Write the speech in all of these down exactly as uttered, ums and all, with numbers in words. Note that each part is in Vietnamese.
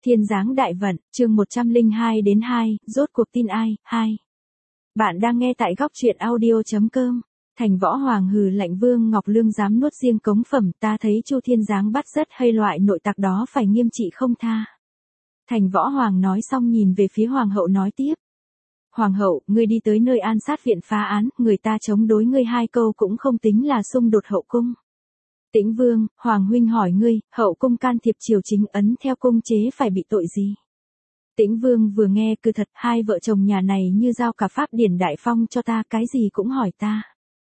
Thiên giáng đại vận, chương một trăm lẻ hai đến hai, rốt cuộc tin ai, hai. Bạn đang nghe tại góc truyện audio chấm com. Thành Võ Hoàng hừ lạnh Vương Ngọc Lương dám nuốt riêng cống phẩm, ta thấy Chu Thiên Giáng bắt rất hay loại nội tặc đó phải nghiêm trị không tha. Thành Võ Hoàng nói xong nhìn về phía Hoàng hậu nói tiếp. Hoàng hậu, ngươi đi tới nơi an sát viện phá án, người ta chống đối ngươi hai câu cũng không tính là xung đột hậu cung. Tĩnh Vương, Hoàng huynh hỏi ngươi, hậu cung can thiệp triều chính ấn theo cung chế phải bị tội gì? Tĩnh Vương vừa nghe cứ thật, hai vợ chồng nhà này như giao cả pháp điển đại phong cho ta, cái gì cũng hỏi ta.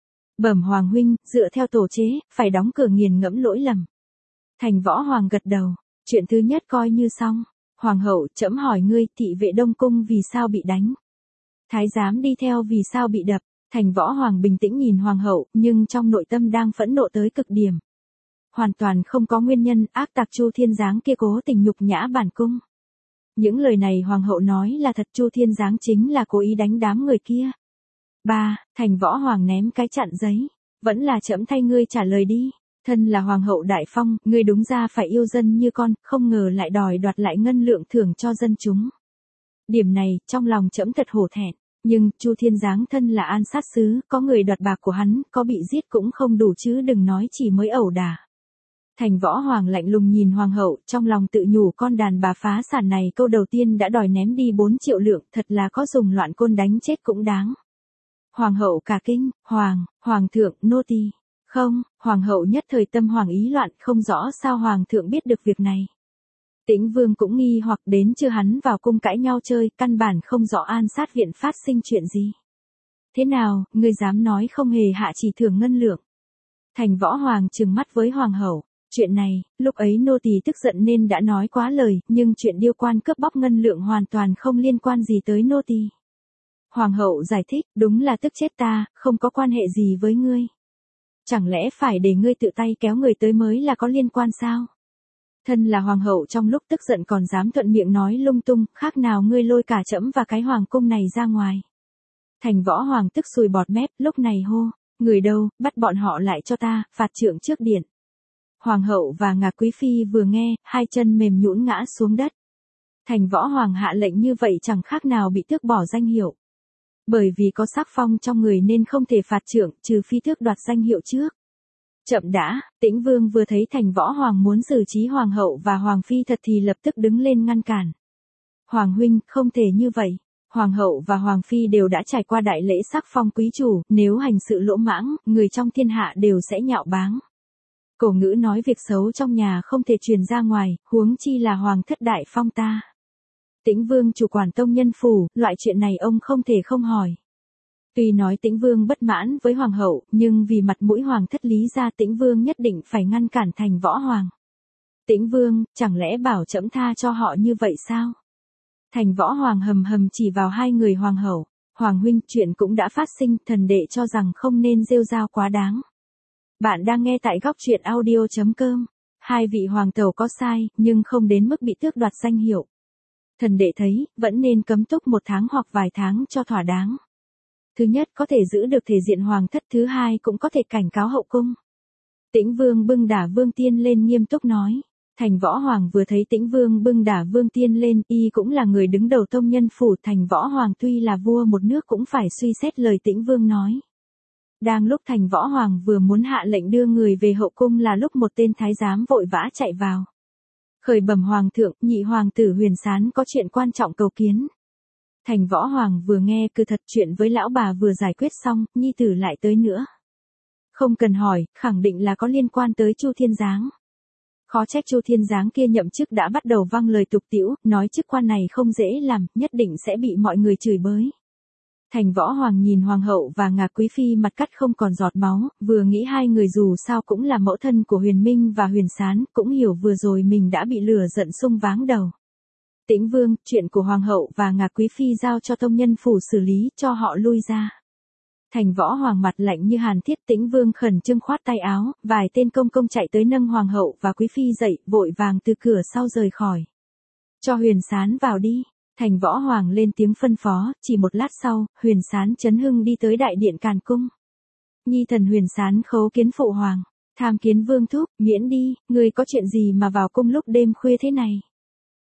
Bẩm Hoàng huynh, dựa theo tổ chế, phải đóng cửa nghiền ngẫm lỗi lầm. Thành Võ Hoàng gật đầu, chuyện thứ nhất coi như xong. Hoàng hậu, trẫm hỏi ngươi, thị vệ Đông cung vì sao bị đánh? Thái giám đi theo vì sao bị đập? Thành Võ Hoàng bình tĩnh nhìn Hoàng hậu, nhưng trong nội tâm đang phẫn nộ tới cực điểm. Hoàn toàn không có nguyên nhân, ác tặc Chu Thiên Giáng kia cố tình nhục nhã bản cung. Những lời này Hoàng hậu nói là thật, Chu Thiên Giáng chính là cố ý đánh đám người kia. Ba, Thành Võ Hoàng ném cái chặn giấy. Vẫn là trẫm thay ngươi trả lời đi. Thân là Hoàng hậu đại phong, ngươi đúng ra phải yêu dân như con, không ngờ lại đòi đoạt lại ngân lượng thưởng cho dân chúng. Điểm này, trong lòng trẫm thật hổ thẹn. Nhưng, Chu Thiên Giáng thân là an sát sứ, có người đoạt bạc của hắn, có bị giết cũng không đủ chứ đừng nói chỉ mới ẩu đả. Thành Võ Hoàng lạnh lùng nhìn Hoàng hậu, trong lòng tự nhủ con đàn bà phá sản này câu đầu tiên đã đòi ném đi bốn triệu lượng, thật là có dùng loạn côn đánh chết cũng đáng. Hoàng hậu cả kinh, Hoàng, Hoàng thượng, nô tỳ. Không, Hoàng hậu nhất thời tâm hoàng ý loạn, không rõ sao Hoàng thượng biết được việc này. Tĩnh Vương cũng nghi hoặc đến chưa hắn vào cung cãi nhau chơi, căn bản không rõ an sát viện phát sinh chuyện gì. Thế nào, ngươi dám nói không hề hạ chỉ thưởng ngân lượng? Thành Võ Hoàng trừng mắt với Hoàng hậu. Chuyện này, lúc ấy nô tỳ tức giận nên đã nói quá lời, nhưng chuyện điêu quan cướp bóc ngân lượng hoàn toàn không liên quan gì tới nô tỳ. Hoàng hậu giải thích, đúng là tức chết ta, không có quan hệ gì với ngươi. Chẳng lẽ phải để ngươi tự tay kéo người tới mới là có liên quan sao? Thân là hoàng hậu trong lúc tức giận còn dám thuận miệng nói lung tung, khác nào ngươi lôi cả trẫm và cái hoàng cung này ra ngoài. Thành Võ Hoàng tức sùi bọt mép, lúc này hô, người đâu, bắt bọn họ lại cho ta, phạt trượng trước điện. Hoàng hậu và Ngạc Quý Phi vừa nghe, hai chân mềm nhũn ngã xuống đất. Thành Võ Hoàng hạ lệnh như vậy chẳng khác nào bị tước bỏ danh hiệu. Bởi vì có sắc phong trong người nên không thể phạt trượng, trừ phi tước đoạt danh hiệu trước. Chậm đã, Tĩnh Vương vừa thấy Thành Võ Hoàng muốn xử trí Hoàng hậu và Hoàng Phi thật thì lập tức đứng lên ngăn cản. Hoàng huynh, không thể như vậy. Hoàng hậu và Hoàng Phi đều đã trải qua đại lễ sắc phong quý chủ, nếu hành sự lỗ mãng, người trong thiên hạ đều sẽ nhạo báng. Cổ ngữ nói việc xấu trong nhà không thể truyền ra ngoài, huống chi là Hoàng thất đại phong ta. Tĩnh Vương chủ quản tông nhân phủ, loại chuyện này ông không thể không hỏi. Tuy nói Tĩnh Vương bất mãn với Hoàng hậu, nhưng vì mặt mũi Hoàng thất Lý gia Tĩnh Vương nhất định phải ngăn cản Thành Võ Hoàng. Tĩnh Vương, chẳng lẽ bảo trẫm tha cho họ như vậy sao? Thành Võ Hoàng hầm hầm chỉ vào hai người Hoàng hậu. Hoàng huynh, chuyện cũng đã phát sinh, thần đệ cho rằng không nên rêu rao quá đáng. Bạn đang nghe tại góc truyện audio chấm com. Hai vị hoàng tẩu có sai, nhưng không đến mức bị tước đoạt danh hiệu. Thần đệ thấy, vẫn nên cấm túc một tháng hoặc vài tháng cho thỏa đáng. Thứ nhất có thể giữ được thể diện hoàng thất, thứ hai cũng có thể cảnh cáo hậu cung. Tĩnh Vương bưng đả Vương Tiên lên nghiêm túc nói. Thành Võ Hoàng vừa thấy Tĩnh Vương bưng đả Vương Tiên lên, y cũng là người đứng đầu tông nhân phủ, Thành Võ Hoàng tuy là vua một nước cũng phải suy xét lời Tĩnh Vương nói. Đang lúc Thành Võ Hoàng vừa muốn hạ lệnh đưa người về hậu cung là lúc một tên thái giám vội vã chạy vào. Khởi bẩm Hoàng thượng, nhị hoàng tử Huyền Sán có chuyện quan trọng cầu kiến. Thành Võ Hoàng vừa nghe cứ thật, chuyện với lão bà vừa giải quyết xong, nhi tử lại tới nữa. Không cần hỏi, khẳng định là có liên quan tới Chu Thiên Giáng. Khó trách Chu Thiên Giáng kia nhậm chức đã bắt đầu văng lời tục tĩu, nói chức quan này không dễ làm, nhất định sẽ bị mọi người chửi bới. Thành Võ Hoàng nhìn Hoàng hậu và Ngạc Quý Phi mặt cắt không còn giọt máu, vừa nghĩ hai người dù sao cũng là mẫu thân của Huyền Minh và Huyền Sán, cũng hiểu vừa rồi mình đã bị lửa giận sung váng đầu. Tĩnh Vương, chuyện của Hoàng hậu và Ngạc Quý Phi giao cho tông nhân phủ xử lý, cho họ lui ra. Thành Võ Hoàng mặt lạnh như hàn thiết. Tĩnh Vương khẩn trương khoát tay áo, vài tên công công chạy tới nâng Hoàng hậu và Quý Phi dậy, vội vàng từ cửa sau rời khỏi. Cho Huyền Sán vào đi. Thành Võ Hoàng lên tiếng phân phó, chỉ một lát sau, Huyền Sán chấn hưng đi tới đại điện Càn Cung. Nhi thần Huyền Sán khấu kiến phụ hoàng, tham kiến Vương thúc, miễn đi, người có chuyện gì mà vào cung lúc đêm khuya thế này?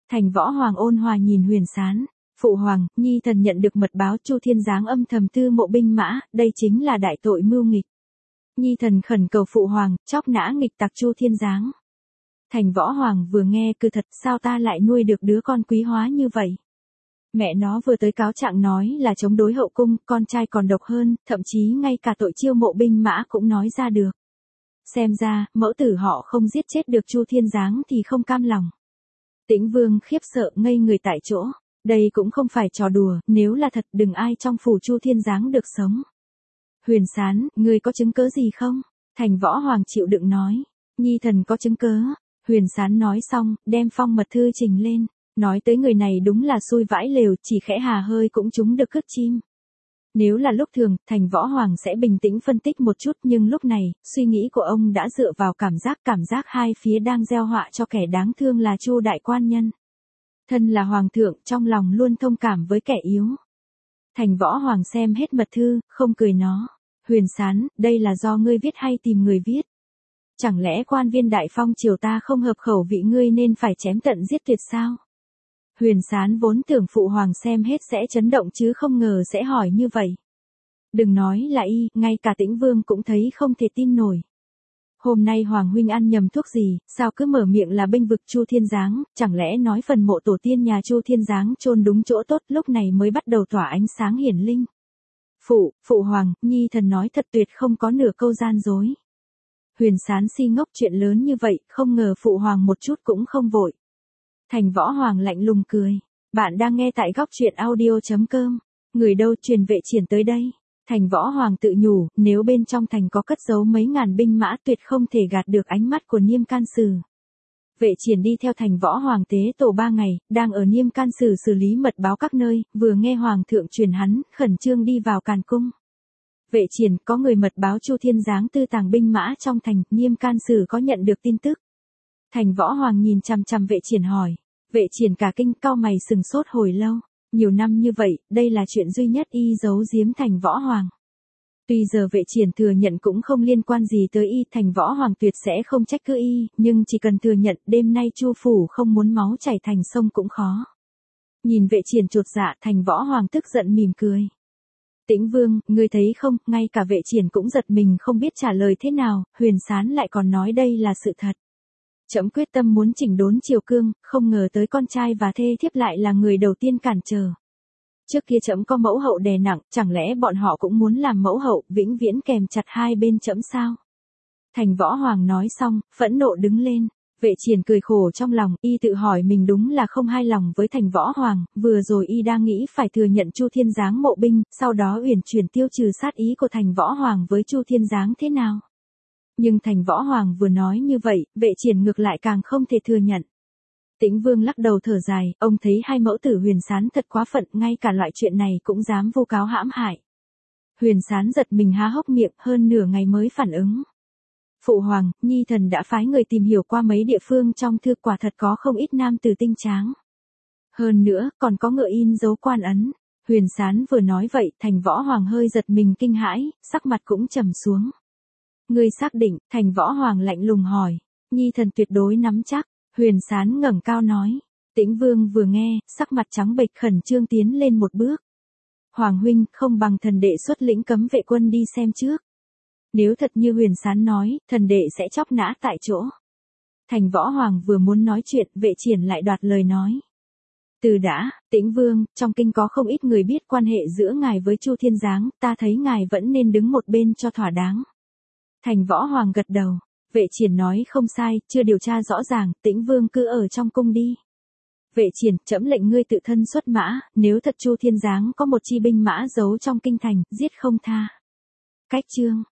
Thành Võ Hoàng ôn hòa nhìn Huyền Sán. Phụ hoàng, nhi thần nhận được mật báo Chu Thiên Giáng âm thầm tư mộ binh mã, đây chính là đại tội mưu nghịch. Nhi thần khẩn cầu phụ hoàng, chóc nã nghịch tặc Chu Thiên Giáng. Thành Võ Hoàng vừa nghe cứ thật, sao ta lại nuôi được đứa con quý hóa như vậy? Mẹ nó vừa tới cáo trạng nói là chống đối hậu cung, con trai còn độc hơn, thậm chí ngay cả tội chiêu mộ binh mã cũng nói ra được. Xem ra, mẫu tử họ không giết chết được Chu Thiên Giáng thì không cam lòng. Tĩnh Vương khiếp sợ ngây người tại chỗ. Đây cũng không phải trò đùa, nếu là thật đừng ai trong phủ Chu Thiên Giáng được sống. Huyền Sán, ngươi có chứng cớ gì không? Thành Võ Hoàng chịu đựng nói. Nhi thần có chứng cớ. Huyền Sán nói xong, đem phong mật thư trình lên. Nói tới người này đúng là xui vãi lều, chỉ khẽ hà hơi cũng trúng được cứt chim. Nếu là lúc thường, Thành Võ Hoàng sẽ bình tĩnh phân tích một chút, nhưng lúc này, suy nghĩ của ông đã dựa vào cảm giác cảm giác hai phía đang gieo họa cho kẻ đáng thương là Chu đại quan nhân. Thân là hoàng thượng, trong lòng luôn thông cảm với kẻ yếu. Thành Võ Hoàng xem hết mật thư, không cười nó. Huyền Sán, đây là do ngươi viết hay tìm người viết? Chẳng lẽ quan viên đại phong triều ta không hợp khẩu vị ngươi nên phải chém tận giết tuyệt sao? Huyền Sán vốn tưởng phụ hoàng xem hết sẽ chấn động chứ không ngờ sẽ hỏi như vậy. Đừng nói là y, ngay cả Tĩnh Vương cũng thấy không thể tin nổi. Hôm nay Hoàng huynh ăn nhầm thuốc gì, sao cứ mở miệng là bênh vực Chu Thiên Giáng, chẳng lẽ nói phần mộ tổ tiên nhà Chu Thiên Giáng chôn đúng chỗ tốt lúc này mới bắt đầu tỏa ánh sáng hiển linh. Phụ, phụ hoàng, nhi thần nói thật tuyệt không có nửa câu gian dối. Huyền Sán si ngốc chuyện lớn như vậy, không ngờ phụ hoàng một chút cũng không vội. Thành Võ Hoàng lạnh lùng cười. Bạn đang nghe tại góc truyện audio.com. Người đâu truyền Vệ Triển tới đây. Thành Võ Hoàng tự nhủ, nếu bên trong thành có cất giấu mấy ngàn binh mã tuyệt không thể gạt được ánh mắt của Niêm Can Sử. Vệ Triển đi theo Thành Võ Hoàng tế tổ ba ngày, đang ở Niêm Can Sử xử lý mật báo các nơi, vừa nghe Hoàng thượng truyền hắn, khẩn trương đi vào Càn Cung. Vệ Triển, có người mật báo Chu Thiên Giáng tư tàng binh mã trong thành, Niêm Can Sử có nhận được tin tức. Thành Võ Hoàng nhìn chằm chằm Vệ Triển hỏi. Vệ Triển cả kinh cau mày sừng sốt hồi lâu. Nhiều năm như vậy, đây là chuyện duy nhất y giấu giếm Thành Võ Hoàng. Tuy giờ Vệ Triển thừa nhận cũng không liên quan gì tới y, Thành Võ Hoàng tuyệt sẽ không trách cứ y, nhưng chỉ cần thừa nhận đêm nay Chu phủ không muốn máu chảy thành sông cũng khó. Nhìn Vệ Triển chột dạ, Thành Võ Hoàng tức giận mỉm cười. Tĩnh Vương, ngươi thấy không, ngay cả Vệ Triển cũng giật mình không biết trả lời thế nào, Huyền Sán lại còn nói đây là sự thật. Trẫm quyết tâm muốn chỉnh đốn triều cương, không ngờ tới con trai và thê thiếp lại là người đầu tiên cản trở. Trước kia trẫm có mẫu hậu đè nặng, chẳng lẽ bọn họ cũng muốn làm mẫu hậu, vĩnh viễn kèm chặt hai bên trẫm sao? Thành Võ Hoàng nói xong, phẫn nộ đứng lên. Vệ Triển cười khổ trong lòng, y tự hỏi mình đúng là không hài lòng với Thành Võ Hoàng, vừa rồi y đang nghĩ phải thừa nhận Chu Thiên Giáng mộ binh, sau đó uyển chuyển tiêu trừ sát ý của Thành Võ Hoàng với Chu Thiên Giáng thế nào. Nhưng Thành Võ Hoàng vừa nói như vậy, Vệ Triển ngược lại càng không thể thừa nhận. Tĩnh Vương lắc đầu thở dài, ông thấy hai mẫu tử Huyền Sán thật quá phận, ngay cả loại chuyện này cũng dám vu cáo hãm hại. Huyền Sán giật mình há hốc miệng, hơn nửa ngày mới phản ứng. Phụ hoàng, nhi thần đã phái người tìm hiểu qua mấy địa phương trong thư, quả thật có không ít nam tử tinh tráng. Hơn nữa, còn có ngựa in dấu quan ấn. Huyền Sán vừa nói vậy, Thành Võ Hoàng hơi giật mình kinh hãi, sắc mặt cũng trầm xuống. Ngươi xác định? Thành Võ Hoàng lạnh lùng hỏi. Nhi thần tuyệt đối nắm chắc. Huyền Sán ngẩng cao nói. Tĩnh Vương vừa nghe, sắc mặt trắng bệch khẩn trương tiến lên một bước. Hoàng huynh, không bằng thần đệ xuất lĩnh cấm vệ quân đi xem trước. Nếu thật như Huyền Sán nói, thần đệ sẽ chóc nã tại chỗ. Thành Võ Hoàng vừa muốn nói chuyện, Vệ Triển lại đoạt lời nói. Từ đã, Tĩnh Vương, trong kinh có không ít người biết quan hệ giữa ngài với Chu Thiên Giáng, ta thấy ngài vẫn nên đứng một bên cho thỏa đáng. Thành Võ Hoàng gật đầu. Vệ Triển nói không sai, chưa điều tra rõ ràng, Tĩnh Vương cứ ở trong cung đi. Vệ Triển, trẫm lệnh ngươi tự thân xuất mã, nếu thật Chu Thiên Giáng có một chi binh mã giấu trong kinh thành, giết không tha. Cách chương